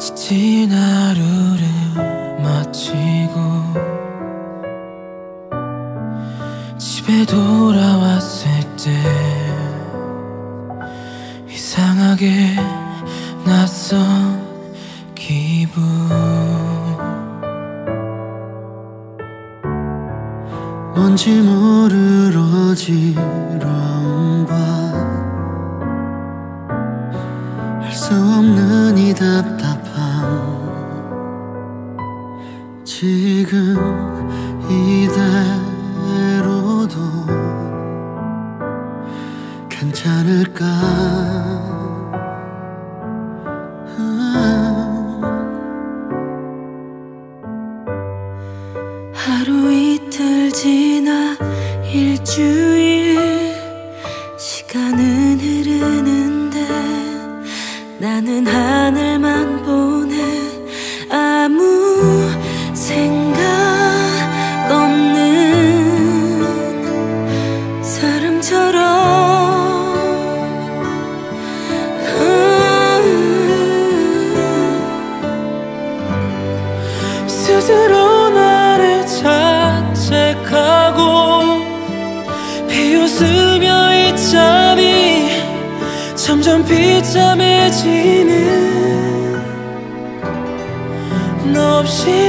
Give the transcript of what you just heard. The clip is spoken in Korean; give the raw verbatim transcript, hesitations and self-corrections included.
지친 하루를 마치고 집에 돌아왔을 때 이상하게 낯선 기분. 뭔지 모를 어지러움과 할 수 없는 이 답답함. 지금 이대로도 괜찮을까. 하루 이틀 지나 일주일, 시간은 흐르는데 나는 하늘만 보네. 아무 생각 없는 사람처럼 음 스스로 나를 자책하고 비웃으며 있자니 점점 비참해지는 너 없이